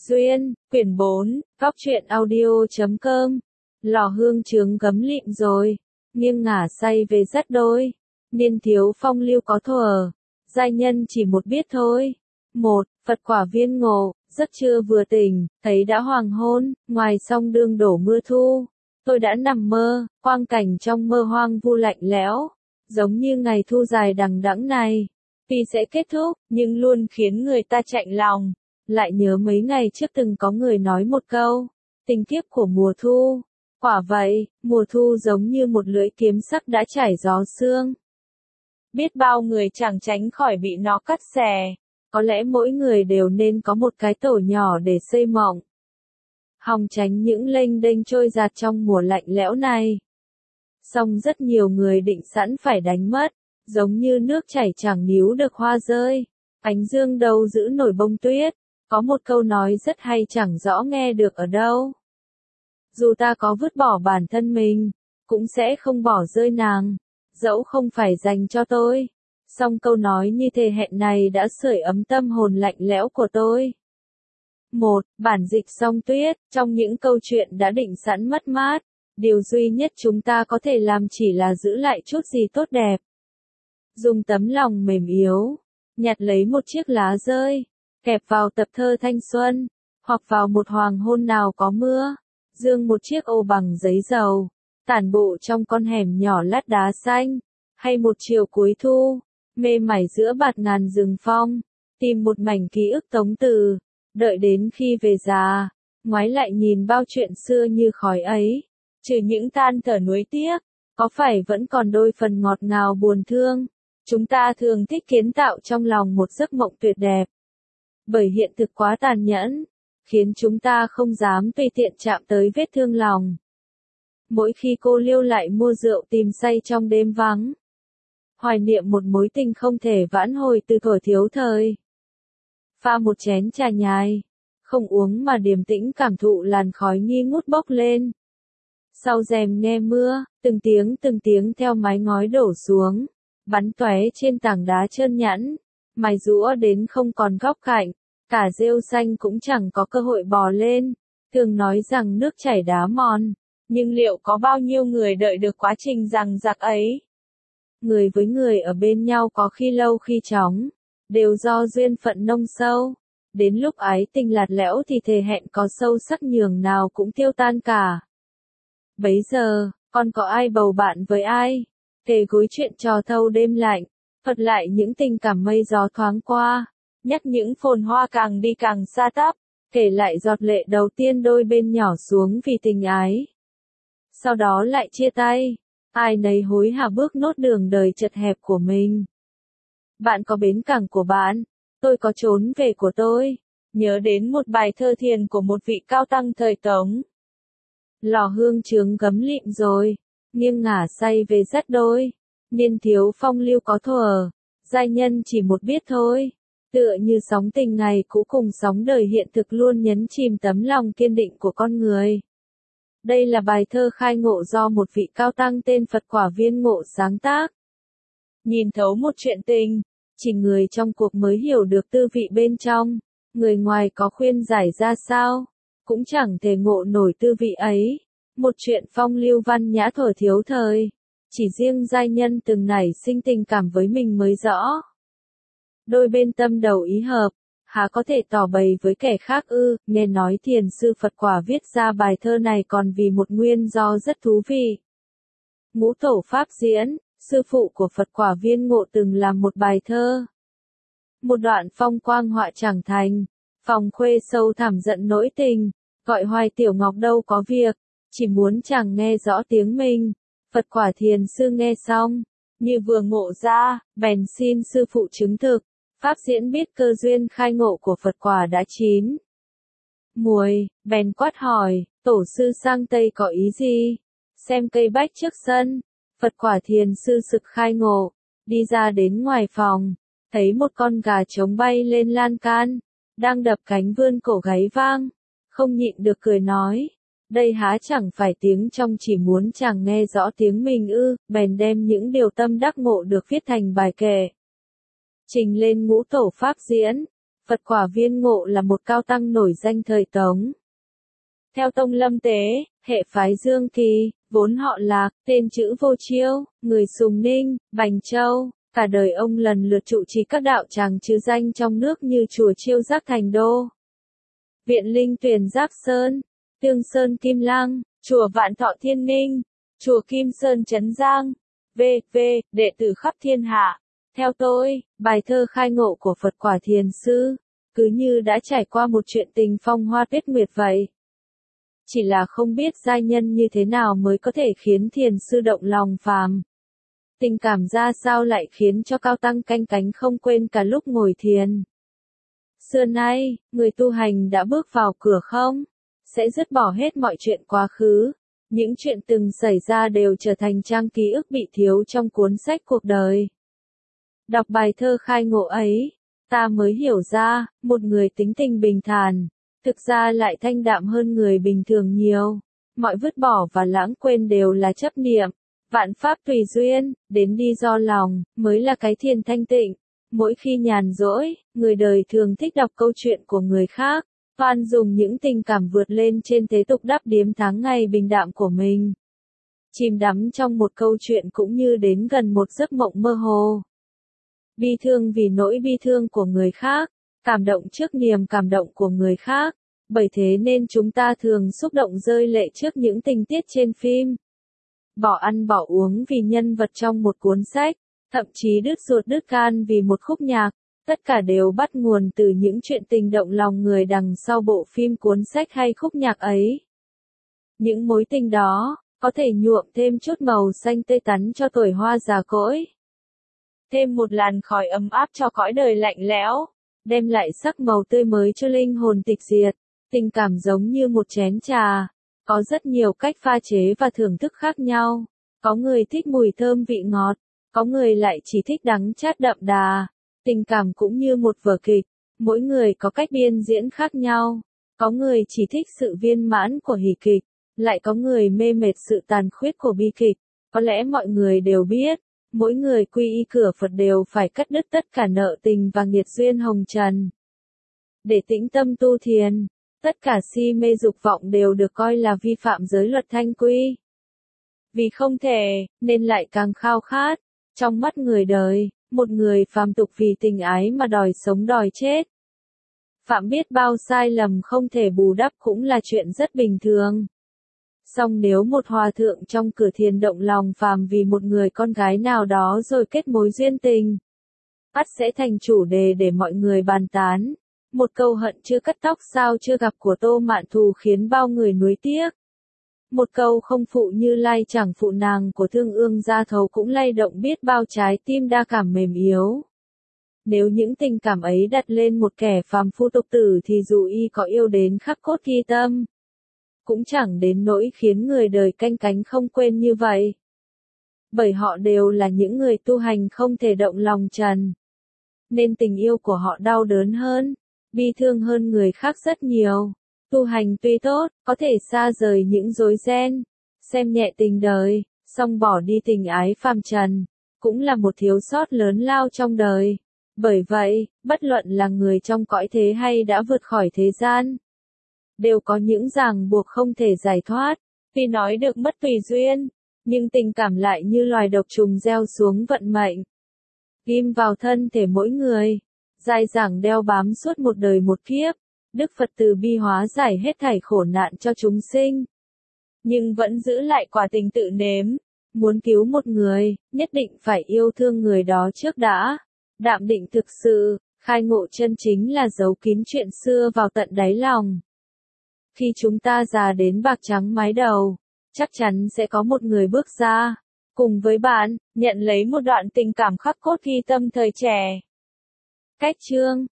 Duyên, quyển 4, góc truyện audio.com. Lò hương trướng gấm lịm rồi, nghiêng ngả say về dắt đôi. Niên thiếu phong lưu có thuở, giai nhân chỉ một biết thôi. Phật quả viên ngộ, giấc trưa vừa tỉnh, thấy đã hoàng hôn, ngoài sông đương đổ mưa thu. Tôi đã nằm mơ, quang cảnh trong mơ hoang vu lạnh lẽo, giống như ngày thu dài đằng đẵng này. Tuy sẽ kết thúc, nhưng luôn khiến người ta chạnh lòng. Lại nhớ mấy ngày trước từng có người nói một câu, tình kiếp của mùa thu. Quả vậy, mùa thu giống như một lưỡi kiếm sắc đã trải gió sương. Biết bao người chẳng tránh khỏi bị nó cắt xẻ. Có lẽ mỗi người đều nên có một cái tổ nhỏ để xây mộng, hòng tránh những lênh đênh trôi giạt trong mùa lạnh lẽo này. Song rất nhiều người định sẵn phải đánh mất, giống như nước chảy chẳng níu được hoa rơi. Ánh dương đâu giữ nổi bông tuyết. Có một câu nói rất hay chẳng rõ nghe được ở đâu. Dù ta có vứt bỏ bản thân mình, cũng sẽ không bỏ rơi nàng, dẫu không phải dành cho tôi. Song câu nói như thề hẹn này đã sưởi ấm tâm hồn lạnh lẽo của tôi. Bản dịch song tuyết, trong những câu chuyện đã định sẵn mất mát, điều duy nhất chúng ta có thể làm chỉ là giữ lại chút gì tốt đẹp. Dùng tấm lòng mềm yếu, nhặt lấy một chiếc lá rơi, kẹp vào tập thơ thanh xuân, hoặc vào một hoàng hôn nào có mưa, dương một chiếc ô bằng giấy dầu, tản bộ trong con hẻm nhỏ lát đá xanh, hay một chiều cuối thu, mê mải giữa bạt ngàn rừng phong, tìm một mảnh ký ức tống từ, đợi đến khi về già, ngoái lại nhìn bao chuyện xưa như khói ấy, trừ những tan thở nuối tiếc, có phải vẫn còn đôi phần ngọt ngào buồn thương. Chúng ta thường thích kiến tạo trong lòng một giấc mộng tuyệt đẹp. Bởi hiện thực quá tàn nhẫn, khiến chúng ta không dám tùy tiện chạm tới vết thương lòng. Mỗi khi cô liêu lại mua rượu tìm say trong đêm vắng, hoài niệm một mối tình không thể vãn hồi từ thuở thiếu thời. Pha một chén trà nhài, không uống mà điềm tĩnh cảm thụ làn khói nghi ngút bốc lên. Sau rèm nghe mưa, từng tiếng theo mái ngói đổ xuống, bắn tóe trên tảng đá trơn nhẵn, mài rũa đến không còn góc cạnh, cả rêu xanh cũng chẳng có cơ hội bò lên. Thường nói rằng nước chảy đá mòn, nhưng liệu có bao nhiêu người đợi được quá trình giằng giặc ấy? Người với người ở bên nhau có khi lâu khi chóng, đều do duyên phận nông sâu. Đến lúc ái tình lạt lẽo thì thề hẹn có sâu sắc nhường nào cũng tiêu tan cả. Bấy giờ, còn có ai bầu bạn với ai? Kể gối chuyện trò thâu đêm lạnh, thuật lại những tình cảm mây gió thoáng qua, nhắc những phồn hoa càng đi càng xa tắp, kể lại giọt lệ đầu tiên đôi bên nhỏ xuống vì tình ái. Sau đó lại chia tay, ai nấy hối hả bước nốt đường đời chật hẹp của mình. Bạn có bến cảng của bạn, tôi có trốn về của tôi. Nhớ đến một bài thơ thiền của một vị cao tăng thời Tống. Lò hương trướng gấm lịm rồi, nghiêng ngả say về dắt đôi. Niên thiếu phong lưu có thuở, giai nhân chỉ một biết thôi. Tựa như sóng tình ngày cũ cùng sóng đời hiện thực luôn nhấn chìm tấm lòng kiên định của con người. Đây là bài thơ khai ngộ do một vị cao tăng tên Phật Quả Viên Ngộ sáng tác. Nhìn thấu một chuyện tình, chỉ người trong cuộc mới hiểu được tư vị bên trong, người ngoài có khuyên giải ra sao, cũng chẳng thể ngộ nổi tư vị ấy. Một chuyện phong lưu văn nhã thuở thiếu thời, chỉ riêng giai nhân từng nảy sinh tình cảm với mình mới rõ. Đôi bên tâm đầu ý hợp, há có thể tỏ bày với kẻ khác ư? Nghe nói thiền sư Phật Quả viết ra bài thơ này còn vì một nguyên do rất thú vị. Ngũ tổ Pháp Diễn, sư phụ của Phật Quả Viên Ngộ từng làm một bài thơ. Một đoạn phong quang họa chẳng thành, phòng khuê sâu thẳm giận nỗi tình, gọi hoài tiểu ngọc đâu có việc, chỉ muốn chàng nghe rõ tiếng mình. Phật Quả thiền sư nghe xong, như vừa ngộ ra, bèn xin sư phụ chứng thực. Pháp Diễn biết cơ duyên khai ngộ của Phật Quả đã chín muồi, bèn quát hỏi, tổ sư sang Tây có ý gì? Xem cây bách trước sân. Phật Quả thiền sư sực khai ngộ, đi ra đến ngoài phòng, thấy một con gà trống bay lên lan can, đang đập cánh vươn cổ gáy vang, không nhịn được cười nói, đây há chẳng phải tiếng trong chỉ muốn chàng nghe rõ tiếng mình ư? Bèn đem những điều tâm đắc ngộ được viết thành bài kệ, trình lên ngũ tổ Pháp Diễn. Phật Quả Viên Ngộ là một cao tăng nổi danh thời Tống. Theo Tông Lâm Tế, hệ phái Dương Kỳ, vốn họ Lạc, tên chữ Vô Chiêu, người Sùng Ninh, Bành Châu, cả đời ông lần lượt trụ trì các đạo tràng trừ danh trong nước như chùa Chiêu Giác Thành Đô, Viện Linh Tuyền Giác Sơn, Tương Sơn Kim Lăng, chùa Vạn Thọ Thiên Ninh, chùa Kim Sơn Trấn Giang, v.v. đệ tử khắp thiên hạ. Theo tôi, bài thơ khai ngộ của Phật Quả Thiền Sư, cứ như đã trải qua một chuyện tình phong hoa tuyết nguyệt vậy. Chỉ là không biết giai nhân như thế nào mới có thể khiến thiền sư động lòng phàm. Tình cảm ra sao lại khiến cho cao tăng canh cánh không quên cả lúc ngồi thiền. Xưa nay, người tu hành đã bước vào cửa không? Sẽ dứt bỏ hết mọi chuyện quá khứ. Những chuyện từng xảy ra đều trở thành trang ký ức bị thiếu trong cuốn sách cuộc đời. Đọc bài thơ khai ngộ ấy, ta mới hiểu ra, một người tính tình bình thản, thực ra lại thanh đạm hơn người bình thường nhiều. Mọi vứt bỏ và lãng quên đều là chấp niệm. Vạn pháp tùy duyên, đến đi do lòng, mới là cái thiền thanh tịnh. Mỗi khi nhàn rỗi, người đời thường thích đọc câu chuyện của người khác, toan dùng những tình cảm vượt lên trên thế tục đắp điếm tháng ngày bình đạm của mình. Chìm đắm trong một câu chuyện cũng như đến gần một giấc mộng mơ hồ. Bi thương vì nỗi bi thương của người khác, cảm động trước niềm cảm động của người khác, bởi thế nên chúng ta thường xúc động rơi lệ trước những tình tiết trên phim. Bỏ ăn bỏ uống vì nhân vật trong một cuốn sách, thậm chí đứt ruột đứt gan vì một khúc nhạc, tất cả đều bắt nguồn từ những chuyện tình động lòng người đằng sau bộ phim cuốn sách hay khúc nhạc ấy. Những mối tình đó, có thể nhuộm thêm chút màu xanh tươi tắn cho tuổi hoa già cỗi. Thêm một làn khói ấm áp cho cõi đời lạnh lẽo, đem lại sắc màu tươi mới cho linh hồn tịch diệt. Tình cảm giống như một chén trà, có rất nhiều cách pha chế và thưởng thức khác nhau. Có người thích mùi thơm vị ngọt, có người lại chỉ thích đắng chát đậm đà. Tình cảm cũng như một vở kịch, mỗi người có cách biên diễn khác nhau. Có người chỉ thích sự viên mãn của hỉ kịch, lại có người mê mệt sự tàn khuyết của bi kịch. Có lẽ mọi người đều biết, mỗi người quy y cửa Phật đều phải cắt đứt tất cả nợ tình và nghiệt duyên hồng trần. Để tĩnh tâm tu thiền, tất cả si mê dục vọng đều được coi là vi phạm giới luật thanh quy. Vì không thể, nên lại càng khao khát. Trong mắt người đời, một người phàm tục vì tình ái mà đòi sống đòi chết. Phạm biết bao sai lầm không thể bù đắp cũng là chuyện rất bình thường. Song nếu một hòa thượng trong cửa thiền động lòng phàm vì một người con gái nào đó rồi kết mối duyên tình, ắt sẽ thành chủ đề để mọi người bàn tán. Một câu hận chưa cắt tóc sao chưa gặp của Tô Mạn Thù khiến bao người nuối tiếc. Một câu không phụ Như Lai chẳng phụ nàng của Thương Ương Gia Thấu cũng lay động biết bao trái tim đa cảm mềm yếu. Nếu những tình cảm ấy đặt lên một kẻ phàm phu tục tử thì dù y có yêu đến khắc cốt ghi tâm, cũng chẳng đến nỗi khiến người đời canh cánh không quên như vậy. Bởi họ đều là những người tu hành không thể động lòng trần, nên tình yêu của họ đau đớn hơn, bi thương hơn người khác rất nhiều. Tu hành tuy tốt, có thể xa rời những rối ren, xem nhẹ tình đời, song bỏ đi tình ái phàm trần, cũng là một thiếu sót lớn lao trong đời. Bởi vậy, bất luận là người trong cõi thế hay đã vượt khỏi thế gian, đều có những ràng buộc không thể giải thoát. Tuy nói được mất tùy duyên, nhưng tình cảm lại như loài độc trùng gieo xuống vận mệnh, ghim vào thân thể mỗi người, dai dẳng đeo bám suốt một đời một kiếp. Đức Phật từ bi hóa giải hết thảy khổ nạn cho chúng sinh, nhưng vẫn giữ lại quả tình tự nếm. Muốn cứu một người, nhất định phải yêu thương người đó trước đã. Đạm định thực sự, khai ngộ chân chính là giấu kín chuyện xưa vào tận đáy lòng. Khi chúng ta già đến bạc trắng mái đầu, chắc chắn sẽ có một người bước ra, cùng với bạn, nhận lấy một đoạn tình cảm khắc cốt ghi tâm thời trẻ. Cách chương